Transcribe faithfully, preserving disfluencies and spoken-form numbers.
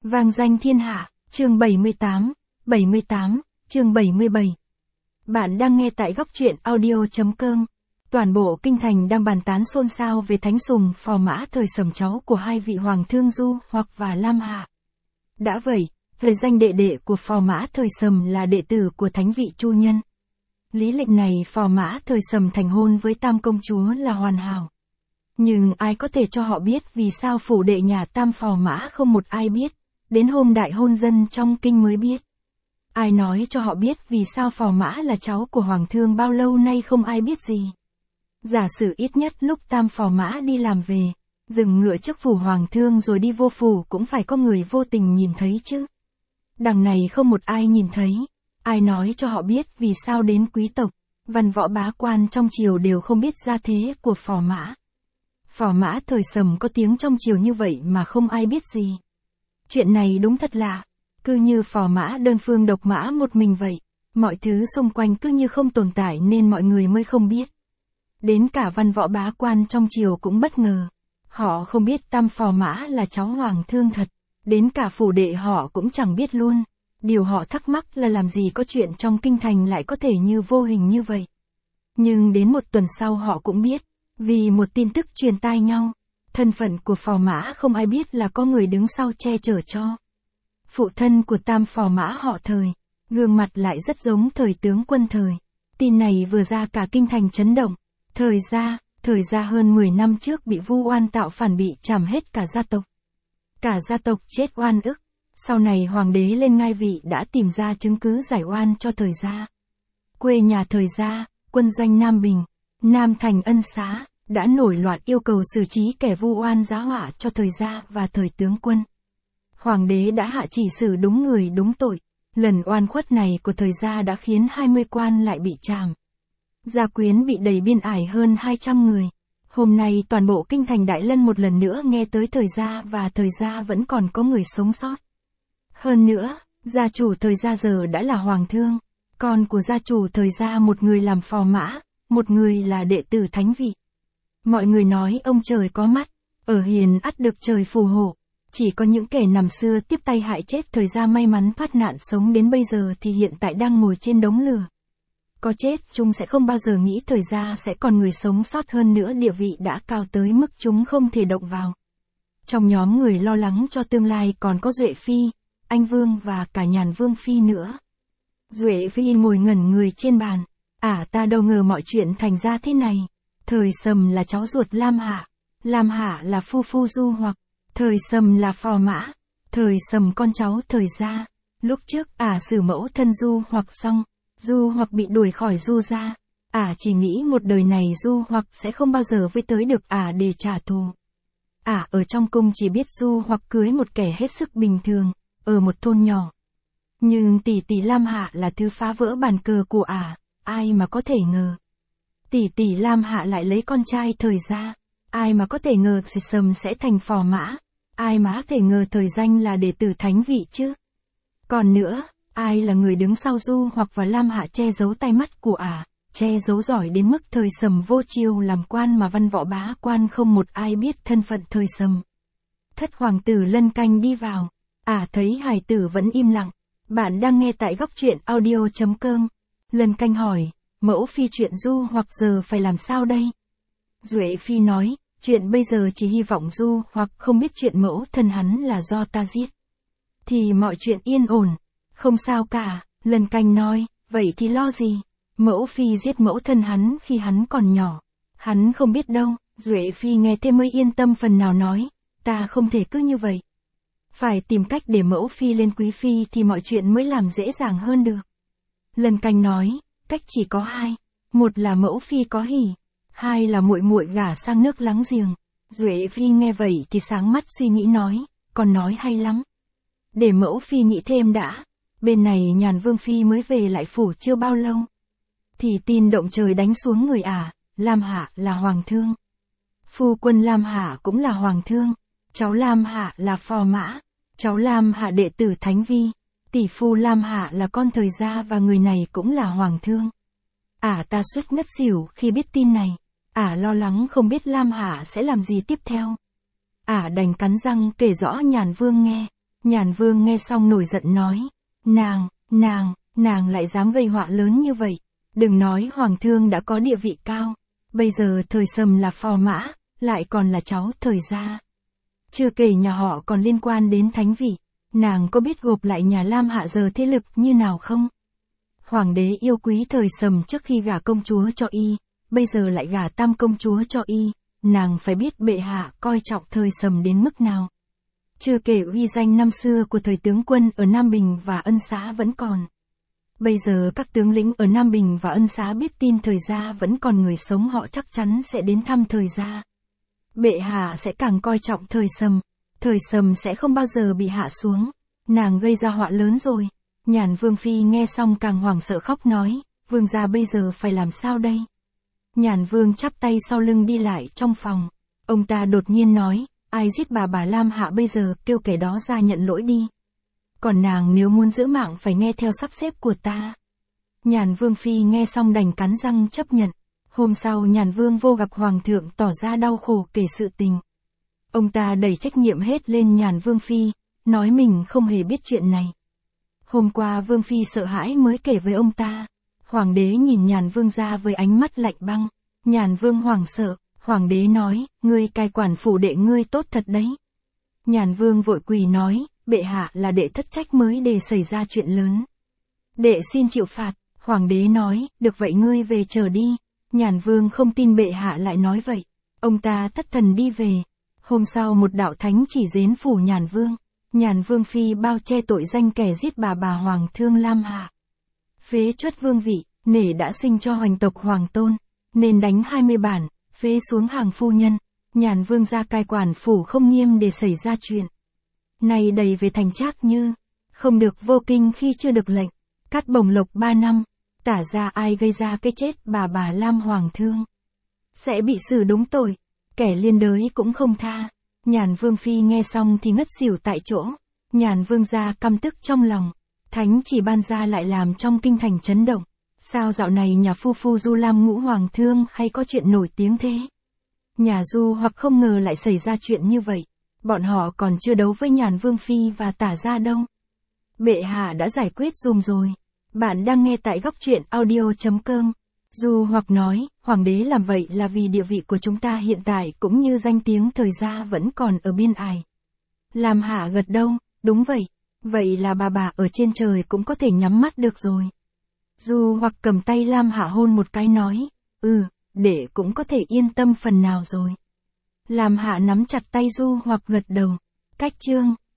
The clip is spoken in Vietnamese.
Vang danh thiên hạ, chương bảy mươi tám, bảy mươi tám, chương bảy mươi bảy. Bạn đang nghe tại góc truyện audio.com. Toàn bộ kinh thành đang bàn tán xôn xao về thánh sùng phò mã thời Sầm, cháu của hai vị hoàng thương Du hoặc và Lam Hạ. Đã vậy, thời danh đệ đệ của phò mã thời Sầm là đệ tử của thánh vị Chu Nhân. Lý lịch này phò mã thời Sầm thành hôn với Tam công chúa là hoàn hảo. Nhưng ai có thể cho họ biết vì sao phủ đệ nhà Tam phò mã không một ai biết, đến hôm đại hôn dân trong kinh mới biết. Ai nói cho họ biết vì sao phò mã là cháu của hoàng thương bao lâu nay không ai biết gì. Giả sử ít nhất lúc Tam phò mã đi làm về, dừng ngựa trước phủ hoàng thương rồi đi vô phủ cũng phải có người vô tình nhìn thấy chứ. Đằng này không một ai nhìn thấy, ai nói cho họ biết vì sao đến quý tộc, văn võ bá quan trong triều đều không biết gia thế của phò mã. Phò mã thời Sầm có tiếng trong triều như vậy mà không ai biết gì. Chuyện này đúng thật lạ, cứ như phò mã đơn phương độc mã một mình vậy, mọi thứ xung quanh cứ như không tồn tại nên mọi người mới không biết. Đến cả văn võ bá quan trong triều cũng bất ngờ, họ không biết Tam phò mã là cháu hoàng thương thật, đến cả phủ đệ họ cũng chẳng biết luôn. Điều họ thắc mắc là làm gì có chuyện trong kinh thành lại có thể như vô hình như vậy. Nhưng đến một tuần sau họ cũng biết, vì một tin tức truyền tai nhau, thân phận của phò mã không ai biết là có người đứng sau che chở cho. Phụ thân của Tam phò mã họ Thời, gương mặt lại rất giống Thời tướng quân Thời. Tin này vừa ra cả kinh thành chấn động. Thời gia, Thời gia hơn mười năm trước bị vu oan tạo phản, bị trảm hết cả gia tộc. Cả gia tộc chết oan ức. Sau này hoàng đế lên ngai vị đã tìm ra chứng cứ giải oan cho Thời gia. Quê nhà Thời gia, quân doanh Nam Bình, Nam Thành Ân Xá, đã nổi loạn yêu cầu xử trí kẻ vu oan giá họa cho Thời gia và Thời tướng quân. Hoàng đế đã hạ chỉ xử đúng người đúng tội. Lần oan khuất này của Thời gia đã khiến hai mươi quan lại bị trảm. Gia quyến bị đày biên ải hơn hai trăm người. Hôm nay toàn bộ kinh thành Đại Lân một lần nữa nghe tới Thời gia và Thời gia vẫn còn có người sống sót. Hơn nữa, gia chủ Thời gia giờ đã là hoàng thương. Con của gia chủ Thời gia một người làm phò mã, một người là đệ tử thánh vị. Mọi người nói ông trời có mắt, ở hiền ắt được trời phù hộ. Chỉ có những kẻ nằm xưa tiếp tay hại chết Thời gia may mắn thoát nạn sống đến bây giờ thì hiện tại đang ngồi trên đống lửa. Có chết chúng sẽ không bao giờ nghĩ Thời gia sẽ còn người sống sót, hơn nữa địa vị đã cao tới mức chúng không thể động vào. Trong nhóm người lo lắng cho tương lai còn có Duệ Phi, Anh Vương và cả Nhàn Vương Phi nữa. Duệ Phi ngồi ngẩn người trên bàn. À, ta đâu ngờ mọi chuyện thành ra thế này. Thời Sầm là cháu ruột Lam Hạ. Lam Hạ là phu phu Du hoặc. Thời Sầm là phò mã. Thời Sầm con cháu Thời gia. Lúc trước ả à xử mẫu thân Du hoặc xong, Du hoặc bị đuổi khỏi Du gia. Ả à chỉ nghĩ một đời này Du hoặc sẽ không bao giờ với tới được ả à để trả thù. Ả à ở trong cung chỉ biết Du hoặc cưới một kẻ hết sức bình thường, ở một thôn nhỏ. Nhưng tỷ tỷ Lam Hạ là thứ phá vỡ bàn cờ của ả, à, ai mà có thể ngờ. Tỷ tỷ Lam Hạ lại lấy con trai Thời gia, ai mà có thể ngờ Sầm sẽ thành phò mã, ai mà có thể ngờ Thời danh là đệ tử thánh vị chứ. Còn nữa, ai là người đứng sau Du hoặc và Lam Hạ che giấu tay mắt của ả, à, che giấu giỏi đến mức Thời Sầm vô chiêu làm quan mà văn võ bá quan không một ai biết thân phận Thời Sầm. Thất hoàng tử Lân Canh đi vào, ả à, thấy hài tử vẫn im lặng. Bạn đang nghe tại góc truyện audio.com. Lân Canh hỏi, mẫu phi chuyện Du hoặc giờ phải làm sao đây? Duệ Phi nói, chuyện bây giờ chỉ hy vọng Du hoặc không biết chuyện mẫu thân hắn là do ta giết. Thì mọi chuyện yên ổn, không sao cả. Lân Canh nói, vậy thì lo gì? Mẫu phi giết mẫu thân hắn khi hắn còn nhỏ. Hắn không biết đâu. Duệ Phi nghe thế mới yên tâm phần nào, nói, ta không thể cứ như vậy. Phải tìm cách để mẫu phi lên quý phi thì mọi chuyện mới làm dễ dàng hơn được. Lân Canh nói, cách chỉ có hai, một là mẫu phi có hỉ, hai là muội muội gả sang nước láng giềng. Duệ Phi nghe vậy thì sáng mắt suy nghĩ nói, con nói hay lắm. Để mẫu phi nghĩ thêm đã. Bên này Nhàn Vương Phi mới về lại phủ chưa bao lâu, thì tin động trời đánh xuống người ả, à, Lam Hạ là hoàng thương. Phu quân Lam Hạ cũng là hoàng thương. Cháu Lam Hạ là phò mã. Cháu Lam Hạ đệ tử thánh vi. Tỷ phu Lam Hạ là con Thời gia và người này cũng là hoàng thương. Ả à, ta suýt ngất xỉu khi biết tin này. Ả à, lo lắng không biết Lam Hạ sẽ làm gì tiếp theo. Ả à, đành cắn răng kể rõ Nhàn Vương nghe. Nhàn Vương nghe xong nổi giận nói, nàng, nàng, nàng lại dám gây họa lớn như vậy. Đừng nói Hoàng thương đã có địa vị cao, bây giờ Thời Sầm là phò mã, lại còn là cháu Thời gia. Chưa kể nhà họ còn liên quan đến thánh vị, nàng có biết gộp lại nhà Lam Hạ giờ thế lực như nào không? Hoàng đế yêu quý Thời Sầm trước khi gả công chúa cho y, bây giờ lại gả tam công chúa cho y, nàng phải biết bệ hạ coi trọng Thời Sầm đến mức nào. Chưa kể uy danh năm xưa của thời tướng quân ở Nam Bình và Ân Xá vẫn còn. Bây giờ các tướng lĩnh ở Nam Bình và Ân Xá biết tin Thời gia vẫn còn người sống, họ chắc chắn sẽ đến thăm Thời gia. Bệ hạ sẽ càng coi trọng Thời Sầm, Thời Sầm sẽ không bao giờ bị hạ xuống. Nàng gây ra họa lớn rồi. Nhàn Vương phi nghe xong càng hoảng sợ khóc nói, vương gia bây giờ phải làm sao đây? Nhàn Vương chắp tay sau lưng đi lại trong phòng. Ông ta đột nhiên nói, ai giết bà bà Lam Hạ bây giờ kêu kẻ đó ra nhận lỗi đi. Còn nàng nếu muốn giữ mạng phải nghe theo sắp xếp của ta. Nhàn Vương phi nghe xong đành cắn răng chấp nhận. Hôm sau Nhàn Vương vô gặp Hoàng thượng tỏ ra đau khổ kể sự tình. Ông ta đẩy trách nhiệm hết lên Nhàn Vương phi, nói mình không hề biết chuyện này. Hôm qua Vương phi sợ hãi mới kể với ông ta. Hoàng đế nhìn Nhàn Vương ra với ánh mắt lạnh băng. Nhàn Vương hoảng sợ, Hoàng đế nói, ngươi cai quản phủ đệ ngươi tốt thật đấy. Nhàn Vương vội quỳ nói, bệ hạ là đệ thất trách mới để xảy ra chuyện lớn. Đệ xin chịu phạt. Hoàng đế nói, được vậy ngươi về chờ đi. Nhàn Vương không tin bệ hạ lại nói vậy. Ông ta thất thần đi về. Hôm sau một đạo thánh chỉ đến phủ Nhàn Vương. Nhàn Vương phi bao che tội danh kẻ giết bà bà Hoàng thương Lam Hạ. Phế truất vương vị, nể đã sinh cho hoành tộc Hoàng tôn, nên đánh hai mươi bản, phế xuống hàng phu nhân. Nhàn Vương ra cai quản phủ không nghiêm để xảy ra chuyện. Này đầy về thành Trác Như, không được vô kinh khi chưa được lệnh, cắt bổng lộc ba năm. Tả ra ai gây ra cái chết bà bà Lam Hoàng thương, sẽ bị xử đúng tội, kẻ liên đới cũng không tha. Nhàn Vương phi nghe xong thì ngất xỉu tại chỗ. Nhàn Vương gia căm tức trong lòng. Thánh chỉ ban ra lại làm trong kinh thành chấn động. Sao dạo này nhà phu phu Du Lam Ngũ Hoàng thương hay có chuyện nổi tiếng thế? Nhà Du hoặc không ngờ lại xảy ra chuyện như vậy. Bọn họ còn chưa đấu với Nhàn Vương phi và Tả gia đâu. Bệ hạ đã giải quyết dùm rồi. Bạn đang nghe tại góc truyện audio chấm com. Du hoặc nói, Hoàng đế làm vậy là vì địa vị của chúng ta hiện tại cũng như danh tiếng Thời gia vẫn còn ở biên ải. Lam Hạ gật đầu, đúng vậy. Vậy là bà bà ở trên trời cũng có thể nhắm mắt được rồi. Du hoặc cầm tay Lam Hạ hôn một cái nói, ừ, để cũng có thể yên tâm phần nào rồi. Lam Hạ nắm chặt tay Du hoặc gật đầu. Cách chương